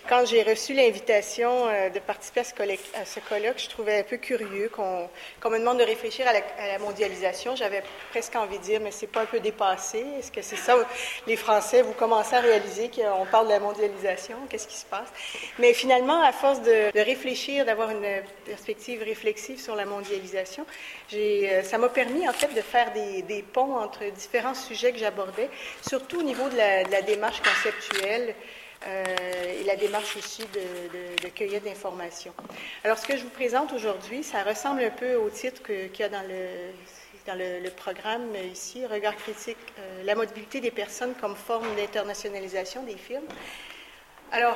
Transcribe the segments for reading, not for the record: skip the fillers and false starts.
Quand j'ai reçu l'invitation de participer à ce colloque, je trouvais un peu curieux qu'on me demande de réfléchir à la mondialisation. J'avais presque envie de dire, mais c'est pas un peu dépassé? Est-ce que c'est ça, les Français, vous commencez à réaliser qu'on parle de la mondialisation? Qu'est-ce qui se passe? Mais finalement, à force de réfléchir, d'avoir une perspective réflexive sur la mondialisation, ça m'a permis en fait de faire des ponts entre différents sujets que j'abordais, surtout au niveau de la démarche conceptuelle, et la démarche aussi de cueillette d'informations. Alors, ce que je vous présente aujourd'hui, ça ressemble un peu au titre qu'il y a dans le programme ici, Regard critique, la mobilité des personnes comme forme d'internationalisation des firmes. Alors,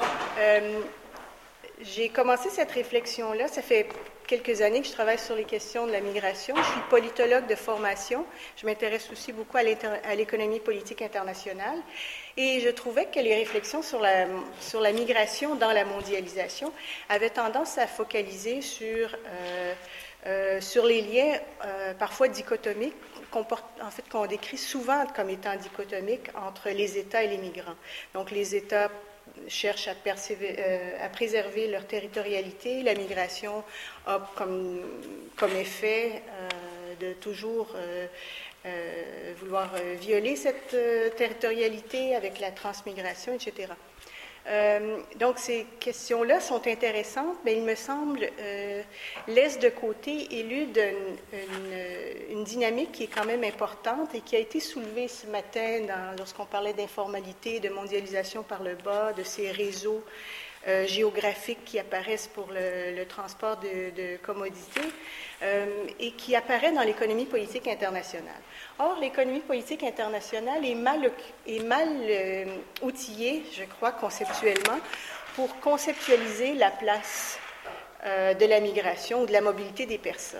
j'ai commencé cette réflexion-là, ça fait quelques années que je travaille sur les questions de la migration. Je suis politologue de formation. Je m'intéresse aussi beaucoup à l'économie politique internationale. Et je trouvais que les réflexions sur la migration dans la mondialisation avaient tendance à focaliser sur les liens parfois dichotomiques, qu'on décrit souvent comme étant dichotomiques entre les États et les migrants. Donc, les États cherchent à préserver leur territorialité. La migration a comme effet de toujours vouloir violer cette territorialité avec la transmigration, etc. Donc, ces questions-là sont intéressantes, mais il me semble laissent de côté et éludent une dynamique qui est quand même importante et qui a été soulevée ce matin lorsqu'on parlait d'informalité, de mondialisation par le bas, de ces réseaux géographiques qui apparaissent pour le transport de commodités et qui apparaît dans l'économie politique internationale. Or, l'économie politique internationale est mal outillée, je crois, conceptuellement, pour conceptualiser la place de la migration ou de la mobilité des personnes.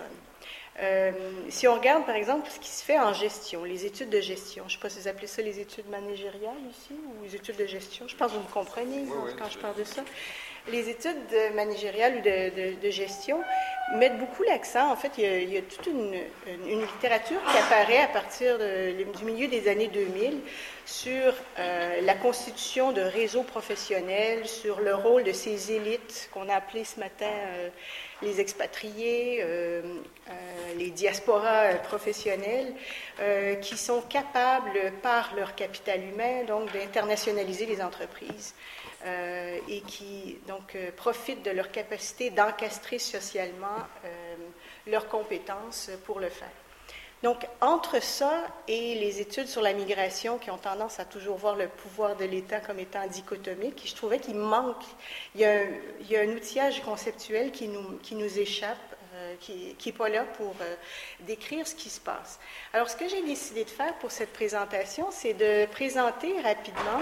Si on regarde, par exemple, ce qui se fait en gestion, les études de gestion, je ne sais pas si vous appelez ça les études managériales ici, ou les études de gestion, je pense que vous me comprenez quand je parle de ça. Les études managériales ou de gestion mettent beaucoup l'accent. En fait, il y a toute une littérature qui apparaît à partir du milieu des années 2000 sur la constitution de réseaux professionnels, sur le rôle de ces élites qu'on a appelées ce matin les expatriés, les diasporas professionnelles, qui sont capables, par leur capital humain, donc d'internationaliser les entreprises. Et qui donc profitent de leur capacité d'encastrer socialement leurs compétences pour le faire. Donc, entre ça et les études sur la migration qui ont tendance à toujours voir le pouvoir de l'État comme étant dichotomique, je trouvais qu'il manque, il y a un outillage conceptuel qui nous échappe, qui n'est pas là pour décrire ce qui se passe. Alors, ce que j'ai décidé de faire pour cette présentation, c'est de présenter rapidement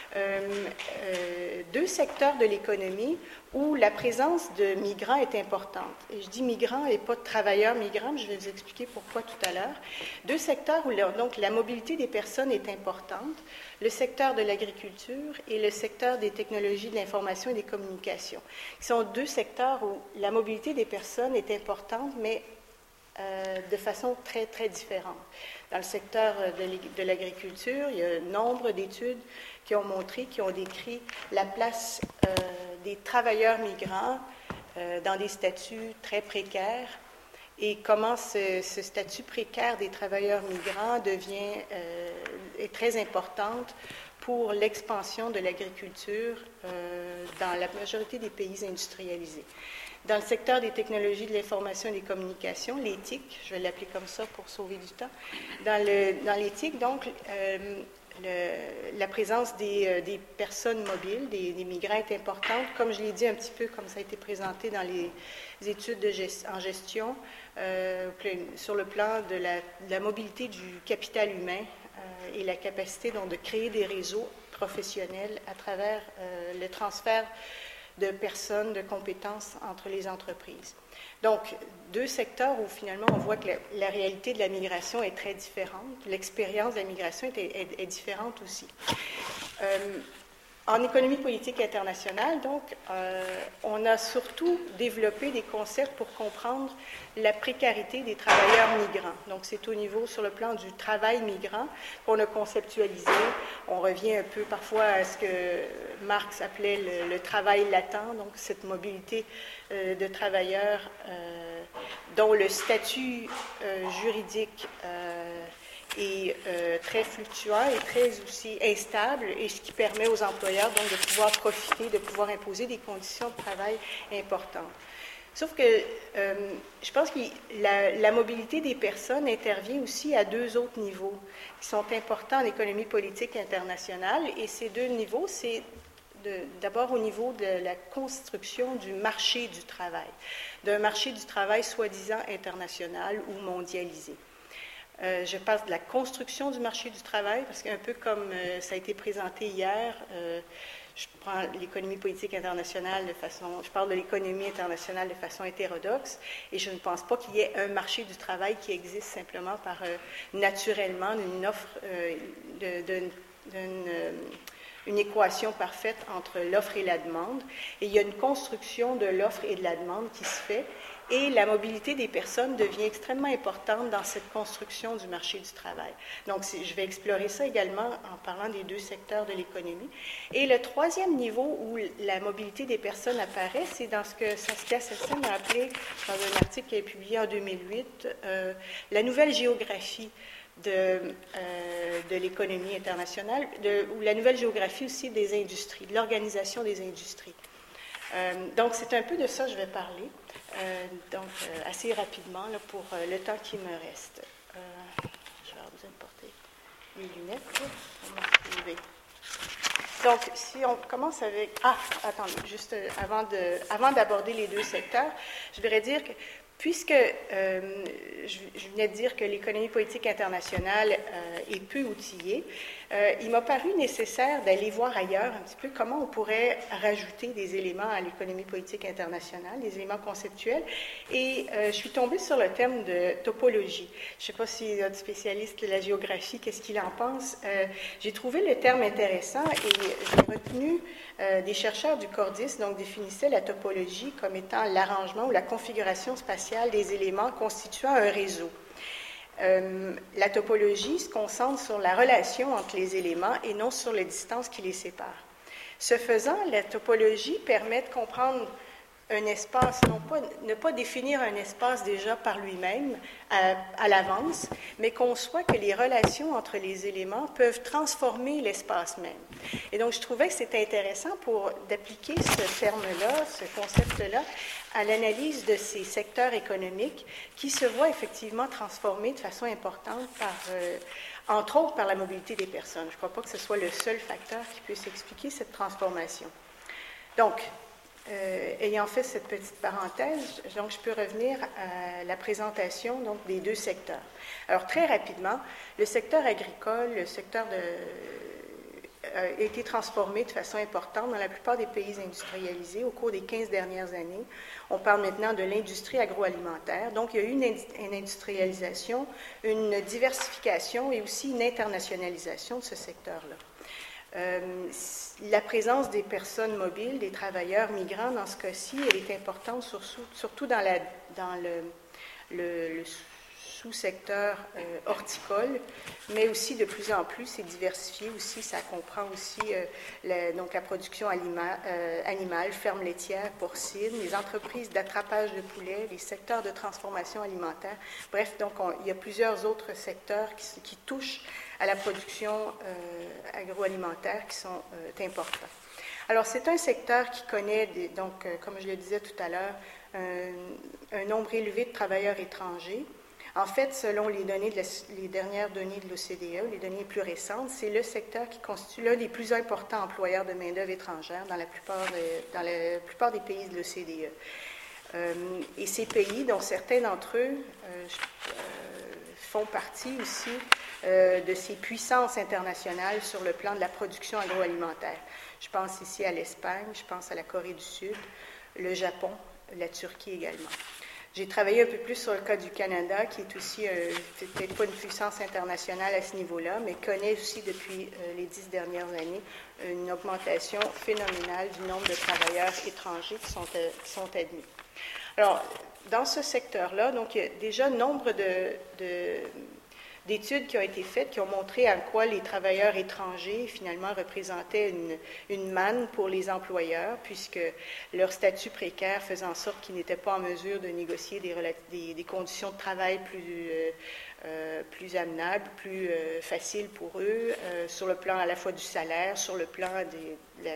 deux secteurs de l'économie où la présence de migrants est importante. Et je dis migrants et pas de travailleurs migrants, mais je vais vous expliquer pourquoi tout à l'heure. Deux secteurs où donc, la mobilité des personnes est importante, le secteur de l'agriculture et le secteur des technologies de l'information et des communications. Ce sont deux secteurs où la mobilité des personnes est importante, mais de façon très, très différente. Dans le secteur de l'agriculture, il y a nombre d'études qui ont montré, qui ont décrit la place des travailleurs migrants dans des statuts très précaires et comment ce statut précaire des travailleurs migrants est très importante pour l'expansion de l'agriculture dans la majorité des pays industrialisés. Dans le secteur des technologies de l'information et des communications, les TIC, je vais l'appeler comme ça pour sauver du temps, dans les TIC, donc, la présence des personnes mobiles, des migrants est importante, comme je l'ai dit un petit peu, comme ça a été présenté dans les études en gestion, sur le plan de la mobilité du capital humain et la capacité donc, de créer des réseaux professionnels à travers le transfert de personnes, de compétences entre les entreprises. Donc, deux secteurs où finalement on voit que la réalité de la migration est très différente, l'expérience de la migration est différente aussi. En économie politique internationale, donc, on a surtout développé des concepts pour comprendre la précarité des travailleurs migrants. Donc, c'est au niveau, sur le plan du travail migrant, qu'on a conceptualisé. On revient un peu parfois à ce que Marx appelait le travail latent, donc cette mobilité de travailleurs dont le statut juridique est très fluctuant et très aussi instable, et ce qui permet aux employeurs donc de pouvoir profiter, de pouvoir imposer des conditions de travail importantes. Sauf que je pense que la mobilité des personnes intervient aussi à deux autres niveaux qui sont importants en économie politique internationale, et ces deux niveaux, c'est d'abord au niveau de la construction du marché du travail, d'un marché du travail soi-disant international ou mondialisé. Je parle de la construction du marché du travail, parce qu'un peu comme ça a été présenté hier, je prends l'économie politique internationale je parle de l'économie internationale de façon hétérodoxe, et je ne pense pas qu'il y ait un marché du travail qui existe simplement naturellement d'une offre, une équation parfaite entre l'offre et la demande. Et il y a une construction de l'offre et de la demande qui se fait, et la mobilité des personnes devient extrêmement importante dans cette construction du marché du travail. Donc, je vais explorer ça également en parlant des deux secteurs de l'économie. Et le troisième niveau où la mobilité des personnes apparaît, c'est dans ce que Saskia Sassen a appelé, dans un article qu'elle a publié en 2008, la nouvelle géographie de l'économie internationale, ou la nouvelle géographie aussi des industries, de l'organisation des industries. Donc, c'est un peu de ça que je vais parler, assez rapidement là, pour le temps qui me reste. Je vais avoir besoin de porter les lunettes. Donc, si on commence avec... attendez, juste avant d'aborder les deux secteurs, je voudrais dire que puisque je venais de dire que l'économie politique internationale est peu outillée, il m'a paru nécessaire d'aller voir ailleurs un petit peu comment on pourrait rajouter des éléments à l'économie politique internationale, des éléments conceptuels, et je suis tombée sur le thème de topologie. Je ne sais pas si notre spécialiste de la géographie, qu'est-ce qu'il en pense. J'ai trouvé le terme intéressant, et j'ai retenu des chercheurs du Cordis, donc définissaient la topologie comme étant l'arrangement ou la configuration spatiale des éléments constituant un réseau. La topologie se concentre sur la relation entre les éléments et non sur les distances qui les séparent. Ce faisant, la topologie permet de comprendre un espace, ne pas définir un espace déjà par lui-même à l'avance, mais conçoit que les relations entre les éléments peuvent transformer l'espace même. Et donc, je trouvais que c'était intéressant d'appliquer ce terme-là, ce concept-là, à l'analyse de ces secteurs économiques qui se voient effectivement transformés de façon importante entre autres par la mobilité des personnes. Je ne crois pas que ce soit le seul facteur qui puisse expliquer cette transformation. Donc, ayant fait cette petite parenthèse, donc je peux revenir à la présentation donc, des deux secteurs. Alors, très rapidement, le secteur agricole, a été transformé de façon importante dans la plupart des pays industrialisés au cours des 15 dernières années. On parle maintenant de l'industrie agroalimentaire. Donc, il y a eu une industrialisation, une diversification et aussi une internationalisation de ce secteur-là. La présence des personnes mobiles, des travailleurs migrants, dans ce cas-ci, elle est importante, surtout dans le sous-secteur horticole, mais aussi de plus en plus, c'est diversifié aussi, ça comprend aussi donc la production animale, fermes laitières, porcines, les entreprises d'attrapage de poulets, les secteurs de transformation alimentaire. Bref, donc il y a plusieurs autres secteurs qui touchent à la production agroalimentaire qui sont importants. Alors, c'est un secteur qui connaît, comme je le disais tout à l'heure, un nombre élevé de travailleurs étrangers. En fait, selon les dernières données de l'OCDE, les données les plus récentes, c'est le secteur qui constitue l'un des plus importants employeurs de main-d'œuvre étrangère dans la plupart des pays de l'OCDE. Et ces pays, dont certains d'entre eux font partie aussi de ces puissances internationales sur le plan de la production agroalimentaire. Je pense ici à l'Espagne, je pense à la Corée du Sud, le Japon, la Turquie également. J'ai travaillé un peu plus sur le cas du Canada, qui est aussi peut-être pas une puissance internationale à ce niveau-là, mais connaît aussi depuis les 10 dernières années une augmentation phénoménale du nombre de travailleurs étrangers qui sont admis. Alors, dans ce secteur-là, donc, il y a déjà nombre d'études qui ont été faites qui ont montré à quoi les travailleurs étrangers, finalement, représentaient une manne pour les employeurs, puisque leur statut précaire faisait en sorte qu'ils n'étaient pas en mesure de négocier des conditions de travail plus amenables, plus faciles pour eux, sur le plan à la fois du salaire, sur le plan de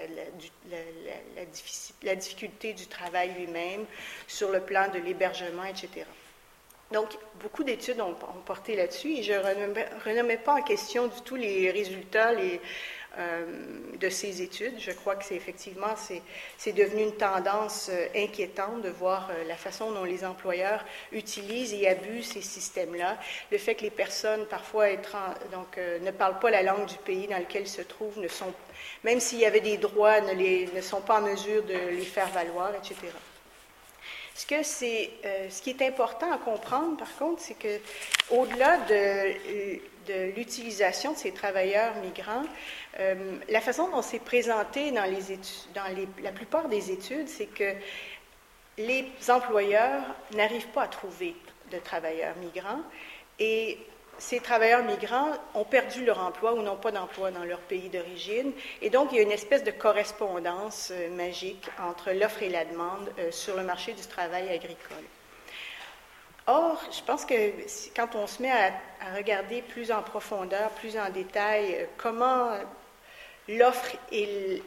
la difficulté du travail lui-même, sur le plan de l'hébergement, etc. Donc, beaucoup d'études ont porté là-dessus et je ne remets pas en question du tout les résultats de ces études. Je crois que c'est devenu une tendance inquiétante de voir la façon dont les employeurs utilisent et abusent ces systèmes-là. Le fait que les personnes, parfois, ne parlent pas la langue du pays dans lequel ils se trouvent, même s'il y avait des droits, ne sont pas en mesure de les faire valoir, etc. Ce qui est important à comprendre, par contre, c'est que au-delà de l'utilisation de ces travailleurs migrants, la façon dont c'est présenté dans la plupart des études, c'est que les employeurs n'arrivent pas à trouver de travailleurs migrants et ces travailleurs migrants ont perdu leur emploi ou n'ont pas d'emploi dans leur pays d'origine. Et donc, il y a une espèce de correspondance magique entre l'offre et la demande sur le marché du travail agricole. Or, je pense que quand on se met à regarder plus en profondeur, plus en détail, comment l'offre et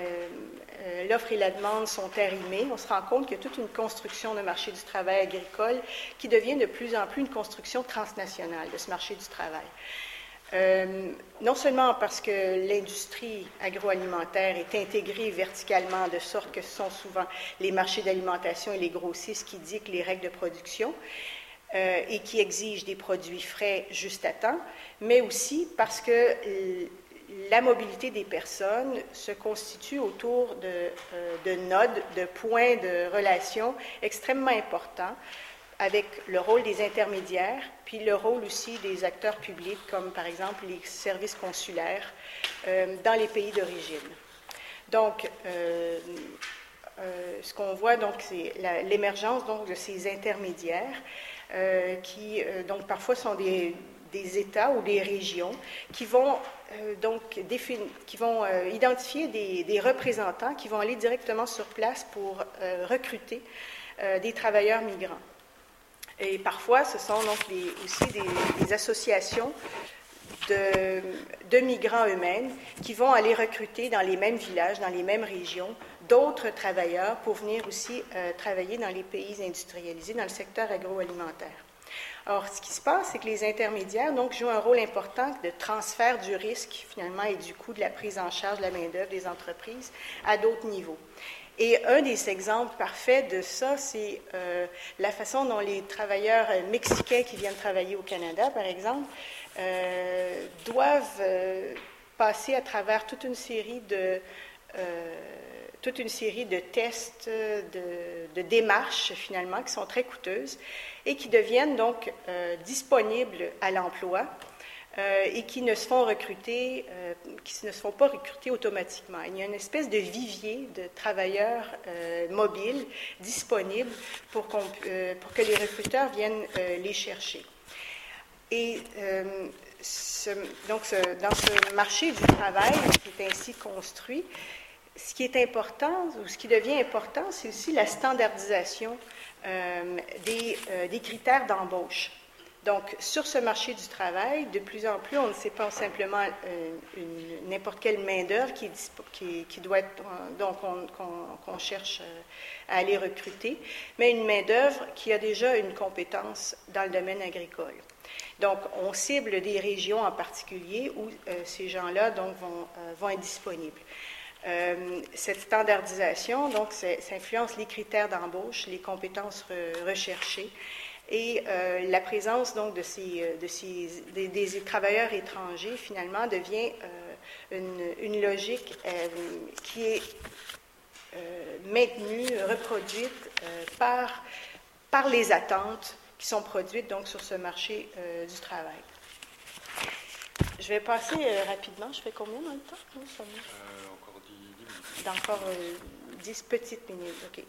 la demande sont arrimées, on se rend compte qu'il y a toute une construction de marché du travail agricole qui devient de plus en plus une construction transnationale de ce marché du travail. Non seulement parce que l'industrie agroalimentaire est intégrée verticalement, de sorte que ce sont souvent les marchés d'alimentation et les grossistes qui dictent les règles de production et qui exigent des produits frais juste à temps, mais aussi parce que la mobilité des personnes se constitue autour de nodes, de points de relation extrêmement importants, avec le rôle des intermédiaires, puis le rôle aussi des acteurs publics, comme par exemple les services consulaires dans les pays d'origine. Donc, ce qu'on voit, donc, c'est l'émergence donc, de ces intermédiaires qui, donc, parfois sont des États ou des régions qui vont identifier des représentants qui vont aller directement sur place pour recruter des travailleurs migrants. Et parfois, ce sont donc aussi des associations de migrants eux-mêmes qui vont aller recruter dans les mêmes villages, dans les mêmes régions, d'autres travailleurs pour venir aussi travailler dans les pays industrialisés, dans le secteur agroalimentaire. Alors, ce qui se passe, c'est que les intermédiaires donc, jouent un rôle important de transfert du risque, finalement, et du coût de la prise en charge de la main-d'œuvre des entreprises à d'autres niveaux. Et un des exemples parfaits de ça, c'est la façon dont les travailleurs mexicains qui viennent travailler au Canada, par exemple, doivent passer à travers toute une série de tests, de démarches, finalement, qui sont très coûteuses et qui deviennent donc disponibles à l'emploi et qui ne se font pas recruter automatiquement. Il y a une espèce de vivier de travailleurs mobiles disponibles pour que les recruteurs viennent les chercher. Et dans ce marché du travail qui est ainsi construit, ce qui est important, ou ce qui devient important, c'est aussi la standardisation des critères d'embauche. Donc, sur ce marché du travail, de plus en plus, on ne sait pas simplement n'importe quelle main-d'œuvre qui doit être, donc qu'on cherche à aller recruter, mais une main-d'œuvre qui a déjà une compétence dans le domaine agricole. Donc, on cible des régions en particulier où ces gens-là donc, vont être disponibles. Cette standardisation, donc, ça influence les critères d'embauche, les compétences recherchées et la présence donc des travailleurs étrangers finalement devient une logique qui est maintenue, reproduite par par les attentes qui sont produites donc sur ce marché du travail. Je vais passer rapidement. Je fais combien dans le temps? Encore 10 minutes. Encore 10 petites minutes, OK.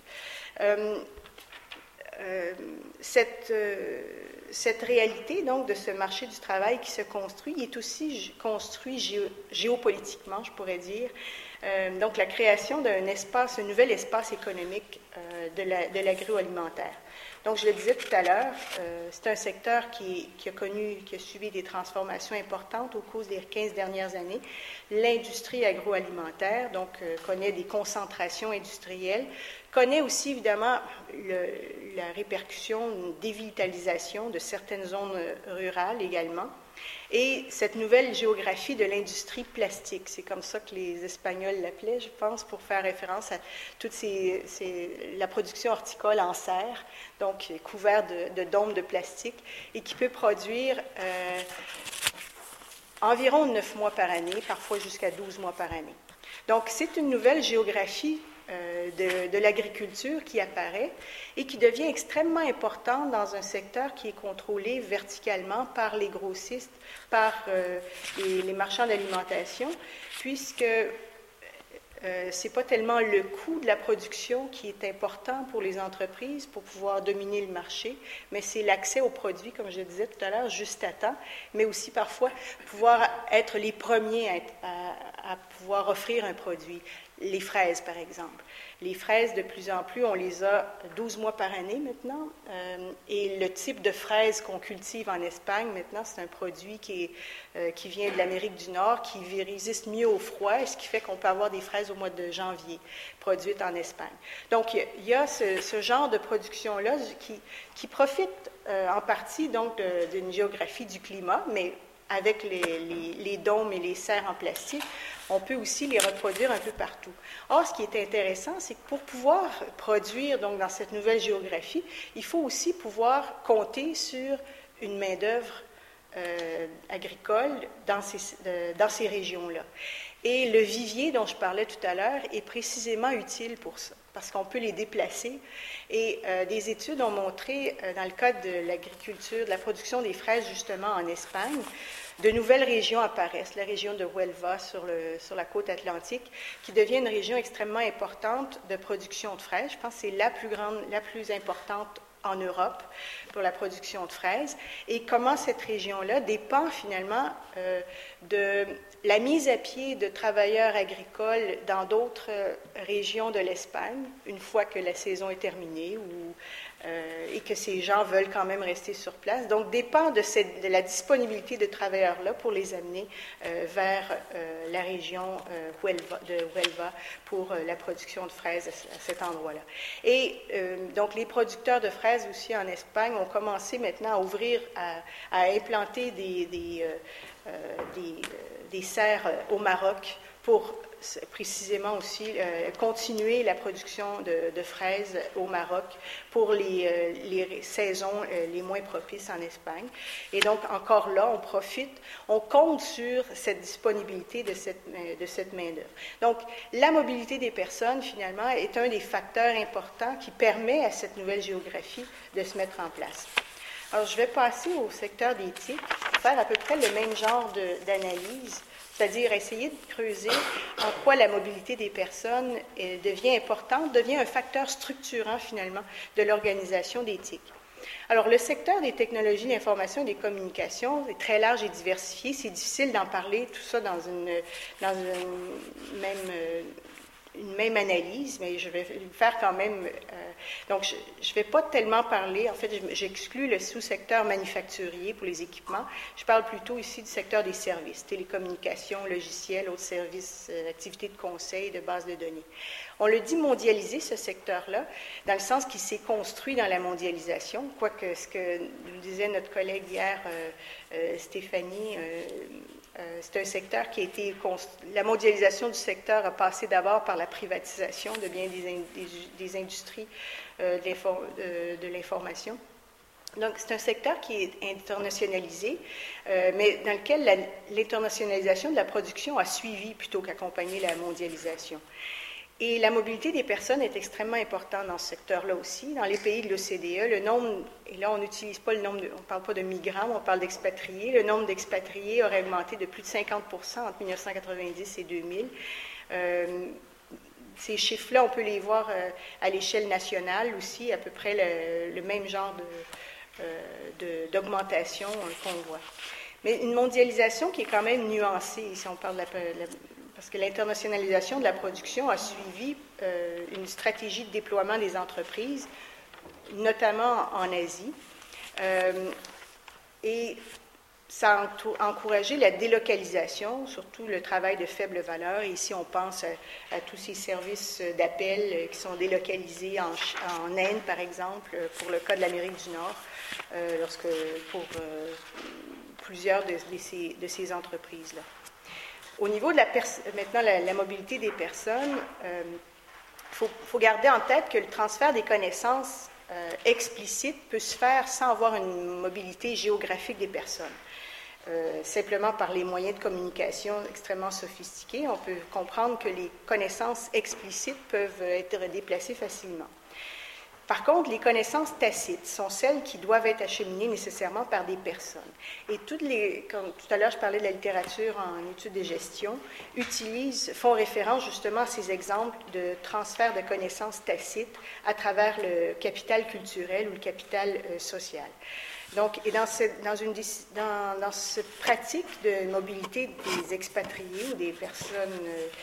Cette réalité donc de ce marché du travail qui se construit est aussi construit géopolitiquement, je pourrais dire. Donc la création d'un espace, un nouvel espace économique de l'agroalimentaire. Donc je le disais tout à l'heure, c'est un secteur qui a subi des transformations importantes au cours des 15 dernières années. L'industrie agroalimentaire, donc, connaît des concentrations industrielles, connaît aussi évidemment la répercussion, une dévitalisation de certaines zones rurales également. Et cette nouvelle géographie de l'industrie plastique, c'est comme ça que les Espagnols l'appelaient, je pense, pour faire référence à toute la production horticole en serre, donc couvert de dômes de plastique, et qui peut produire environ 9 mois par année, parfois jusqu'à 12 mois par année. Donc, c'est une nouvelle géographie de l'agriculture qui apparaît et qui devient extrêmement importante dans un secteur qui est contrôlé verticalement par les grossistes, par les marchands d'alimentation, puisque ce n'est pas tellement le coût de la production qui est important pour les entreprises pour pouvoir dominer le marché, mais c'est l'accès aux produits, comme je disais tout à l'heure, juste à temps, mais aussi parfois pouvoir être les premiers à pouvoir offrir un produit. Les fraises, par exemple. Les fraises, de plus en plus, on les a 12 mois par année maintenant. Et le type de fraises qu'on cultive en Espagne, maintenant, c'est un produit qui vient de l'Amérique du Nord, qui résiste mieux au froid, ce qui fait qu'on peut avoir des fraises au mois de janvier, produites en Espagne. Donc, il y a ce genre de production-là qui profite en partie donc d'une géographie du climat, mais avec les dômes et les serres en plastique, on peut aussi les reproduire un peu partout. Or, ce qui est intéressant, c'est que pour pouvoir produire donc, dans cette nouvelle géographie, il faut aussi pouvoir compter sur une main-d'œuvre agricole dans ces régions-là. Et le vivier dont je parlais tout à l'heure est précisément utile pour ça, parce qu'on peut les déplacer. Et des études ont montré, dans le cadre de l'agriculture, de la production des fraises justement en Espagne, de nouvelles régions apparaissent, la région de Huelva sur la côte atlantique, qui devient une région extrêmement importante de production de fraises. Je pense que c'est la plus importante en Europe pour la production de fraises. Et comment cette région-là dépend finalement de la mise à pied de travailleurs agricoles dans d'autres régions de l'Espagne, une fois que la saison est terminée et que ces gens veulent quand même rester sur place. Donc, dépend de la disponibilité de travailleurs-là pour les amener vers la région de Huelva pour la production de fraises à cet endroit-là. Et donc, les producteurs de fraises aussi en Espagne ont commencé maintenant à ouvrir, à implanter des serres au Maroc pour précisément aussi continuer la production de fraises au Maroc pour les saisons les moins propices en Espagne. Et donc, encore là, on compte sur cette disponibilité de cette main-d'œuvre. Donc, la mobilité des personnes, finalement, est un des facteurs importants qui permet à cette nouvelle géographie de se mettre en place. Alors, je vais passer au secteur des TIC, faire à peu près le même genre d'analyse, c'est-à-dire essayer de creuser en quoi la mobilité des personnes devient importante, devient un facteur structurant, finalement, de l'organisation des TIC. Alors, le secteur des technologies de l'information et des communications est très large et diversifié. C'est difficile d'en parler, tout ça, dans une même analyse, mais je vais le faire quand même. Donc, je ne vais pas tellement parler, en fait, j'exclus le sous-secteur manufacturier pour les équipements. Je parle plutôt ici du secteur des services, télécommunications, logiciels, autres services, activités de conseil, de base de données. On le dit mondialisé, ce secteur-là, dans le sens qu'il s'est construit dans la mondialisation, quoique ce que nous disait notre collègue hier, Stéphanie, c'est un secteur qui a été... La mondialisation du secteur a passé d'abord par la privatisation de bien des industries de l'information. Donc, c'est un secteur qui est internationalisé, mais dans lequel l'internationalisation de la production a suivi plutôt qu'accompagné la mondialisation. Et la mobilité des personnes est extrêmement importante dans ce secteur-là aussi. Dans les pays de l'OCDE, le nombre, et là on n'utilise pas le nombre, on ne parle pas de migrants, on parle d'expatriés, le nombre d'expatriés aurait augmenté de plus de 50% entre 1990 et 2000. Ces chiffres-là, on peut les voir à l'échelle nationale aussi, à peu près le même genre d'augmentation qu'on voit. Mais une mondialisation qui est quand même nuancée, si on parle parce que l'internationalisation de la production a suivi une stratégie de déploiement des entreprises, notamment en Asie, et ça a encouragé la délocalisation, surtout le travail de faible valeur. Et ici, on pense à tous ces services d'appel qui sont délocalisés en Inde, par exemple, pour le cas de l'Amérique du Nord, pour plusieurs de ces entreprises-là. Au niveau de maintenant la mobilité des personnes, faut garder en tête que le transfert des connaissances explicites peut se faire sans avoir une mobilité géographique des personnes. Simplement par les moyens de communication extrêmement sophistiqués, on peut comprendre que les connaissances explicites peuvent être déplacées facilement. Par contre, les connaissances tacites sont celles qui doivent être acheminées nécessairement par des personnes. Et comme tout à l'heure, je parlais de la littérature en études de gestion, font référence justement à ces exemples de transfert de connaissances tacites à travers le capital culturel ou le capital social. Donc, et dans cette pratique de mobilité des expatriés ou des personnes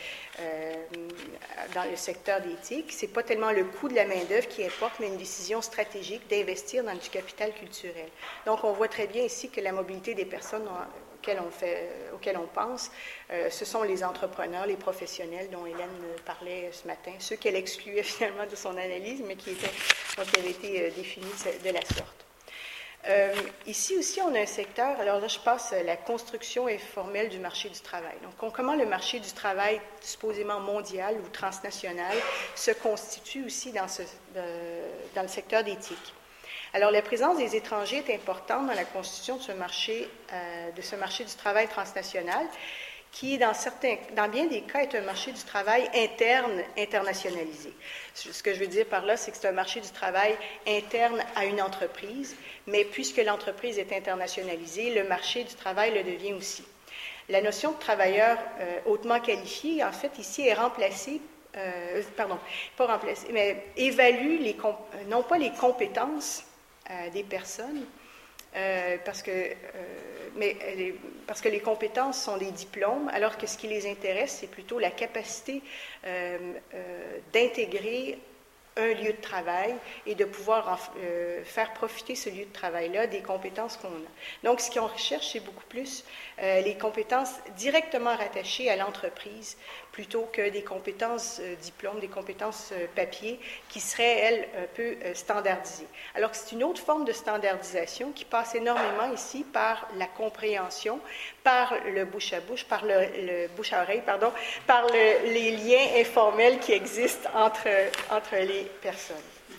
dans le secteur d'éthique, ce n'est pas tellement le coût de la main-d'œuvre qui importe, mais une décision stratégique d'investir dans du capital culturel. Donc, on voit très bien ici que la mobilité des personnes auxquelles on pense, ce sont les entrepreneurs, les professionnels dont Hélène parlait ce matin, ceux qu'elle excluait finalement de son analyse, mais qui avaient été définis de la sorte. Ici aussi, on a un secteur, alors là je passe la construction informelle du marché du travail. Donc, comment le marché du travail, supposément mondial ou transnational, se constitue aussi dans le secteur d'éthique. Alors, la présence des étrangers est importante dans la constitution de ce marché du travail transnational, qui, dans bien des cas, est un marché du travail interne internationalisé. Ce que je veux dire par là, c'est que c'est un marché du travail interne à une entreprise, mais puisque l'entreprise est internationalisée, le marché du travail le devient aussi. La notion de travailleur hautement qualifié, en fait, ici, est remplacée, mais évalue non pas les compétences des personnes, parce que les compétences sont des diplômes, alors que ce qui les intéresse, c'est plutôt la capacité d'intégrer un lieu de travail et de pouvoir faire profiter ce lieu de travail-là des compétences qu'on a. Donc, ce qu'on recherche, c'est beaucoup plus les compétences directement rattachées à l'entreprise plutôt que des compétences diplômes, des compétences papier qui seraient, elles, un peu standardisées. Alors que c'est une autre forme de standardisation qui passe énormément ici par la compréhension, par le bouche à bouche, par le bouche à oreille, pardon, par les liens informels qui existent entre les personnes.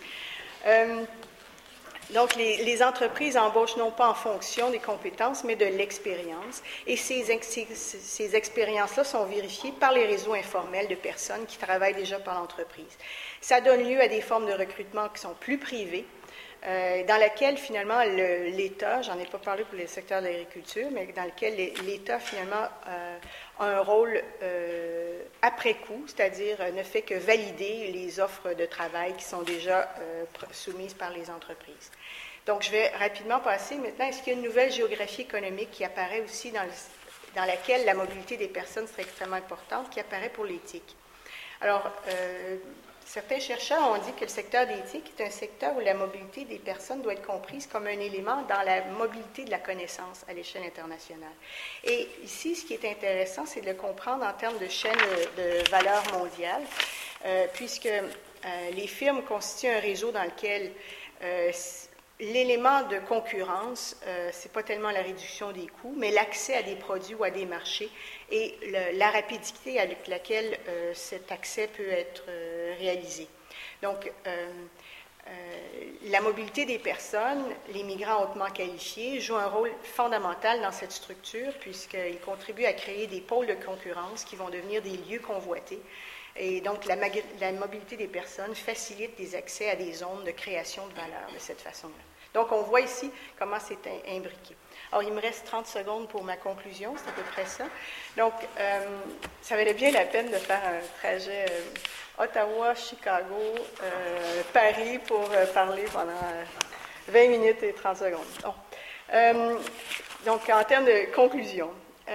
Donc, les entreprises embauchent non pas en fonction des compétences, mais de l'expérience. Et ces expériences-là sont vérifiées par les réseaux informels de personnes qui travaillent déjà par l'entreprise. Ça donne lieu à des formes de recrutement qui sont plus privées, dans laquelle, finalement, l'État, j'en ai pas parlé pour le secteur de l'agriculture, mais dans lequel l'État, finalement, a un rôle après coup, c'est-à-dire ne fait que valider les offres de travail qui sont déjà soumises par les entreprises. Donc, je vais rapidement passer maintenant. Est-ce qu'il y a une nouvelle géographie économique qui apparaît aussi dans laquelle la mobilité des personnes serait extrêmement importante, qui apparaît pour l'éthique? Alors, certains chercheurs ont dit que le secteur d'éthique est un secteur où la mobilité des personnes doit être comprise comme un élément dans la mobilité de la connaissance à l'échelle internationale. Et ici, ce qui est intéressant, c'est de le comprendre en termes de chaîne de valeur mondiale, puisque les firmes constituent un réseau dans lequel l'élément de concurrence, ce n'est pas tellement la réduction des coûts, mais l'accès à des produits ou à des marchés et la rapidité avec laquelle cet accès peut être réalisé. Donc, la mobilité des personnes, les migrants hautement qualifiés, jouent un rôle fondamental dans cette structure puisqu'ils contribuent à créer des pôles de concurrence qui vont devenir des lieux convoités Et donc, la mobilité des personnes facilite des accès à des zones de création de valeur de cette façon-là. Donc, on voit ici comment c'est imbriqué. Alors, il me reste 30 secondes pour ma conclusion, c'est à peu près ça. Donc, ça valait bien la peine de faire un trajet Ottawa, Chicago, Paris pour parler pendant 20 minutes et 30 secondes. Donc, en termes de conclusion,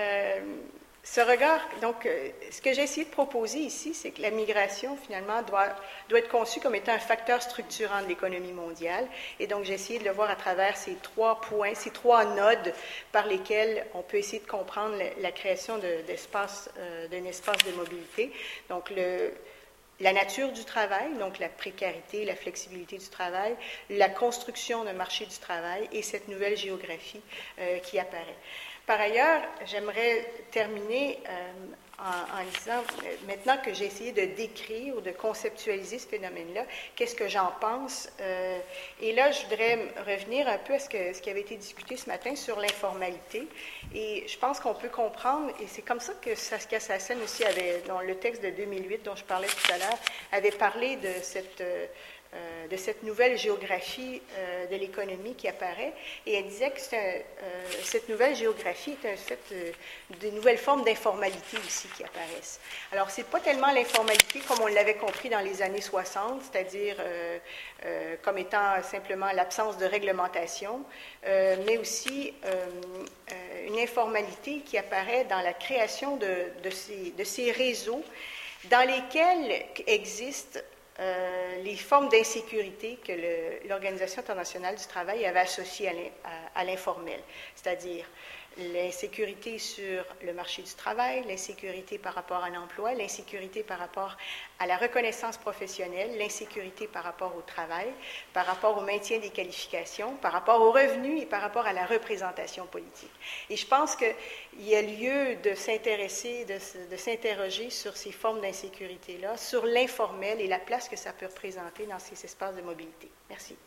ce regard, donc, ce que j'ai essayé de proposer ici, c'est que la migration, finalement, doit être conçue comme étant un facteur structurant de l'économie mondiale. Et donc, j'ai essayé de le voir à travers ces 3 points, ces 3 nodes par lesquels on peut essayer de comprendre la création d'un espace de mobilité. Donc, la nature du travail, donc la précarité, la flexibilité du travail, la construction d'un marché du travail et cette nouvelle géographie qui apparaît. Par ailleurs, j'aimerais terminer en disant, maintenant que j'ai essayé de décrire ou de conceptualiser ce phénomène-là, qu'est-ce que j'en pense? Et là, je voudrais revenir un peu à ce qui avait été discuté ce matin sur l'informalité. Et je pense qu'on peut comprendre, et c'est comme ça que Saskia Sassen aussi avait, dans le texte de 2008 dont je parlais tout à l'heure, avait parlé de cette nouvelle géographie de l'économie qui apparaît. Et elle disait que cette nouvelle géographie est un fait de nouvelles formes d'informalité aussi qui apparaissent. Alors, ce n'est pas tellement l'informalité comme on l'avait compris dans les années 60, c'est-à-dire comme étant simplement l'absence de réglementation, mais aussi une informalité qui apparaît dans la création de ces réseaux dans lesquels existent les formes d'insécurité que l'Organisation internationale du travail avait associées à l'informel, c'est-à-dire l'insécurité sur le marché du travail, l'insécurité par rapport à l'emploi, l'insécurité par rapport à la reconnaissance professionnelle, l'insécurité par rapport au travail, par rapport au maintien des qualifications, par rapport aux revenus et par rapport à la représentation politique. Et je pense qu'il y a lieu de s'intéresser, de s'interroger sur ces formes d'insécurité-là, sur l'informel et la place que ça peut représenter dans ces espaces de mobilité. Merci.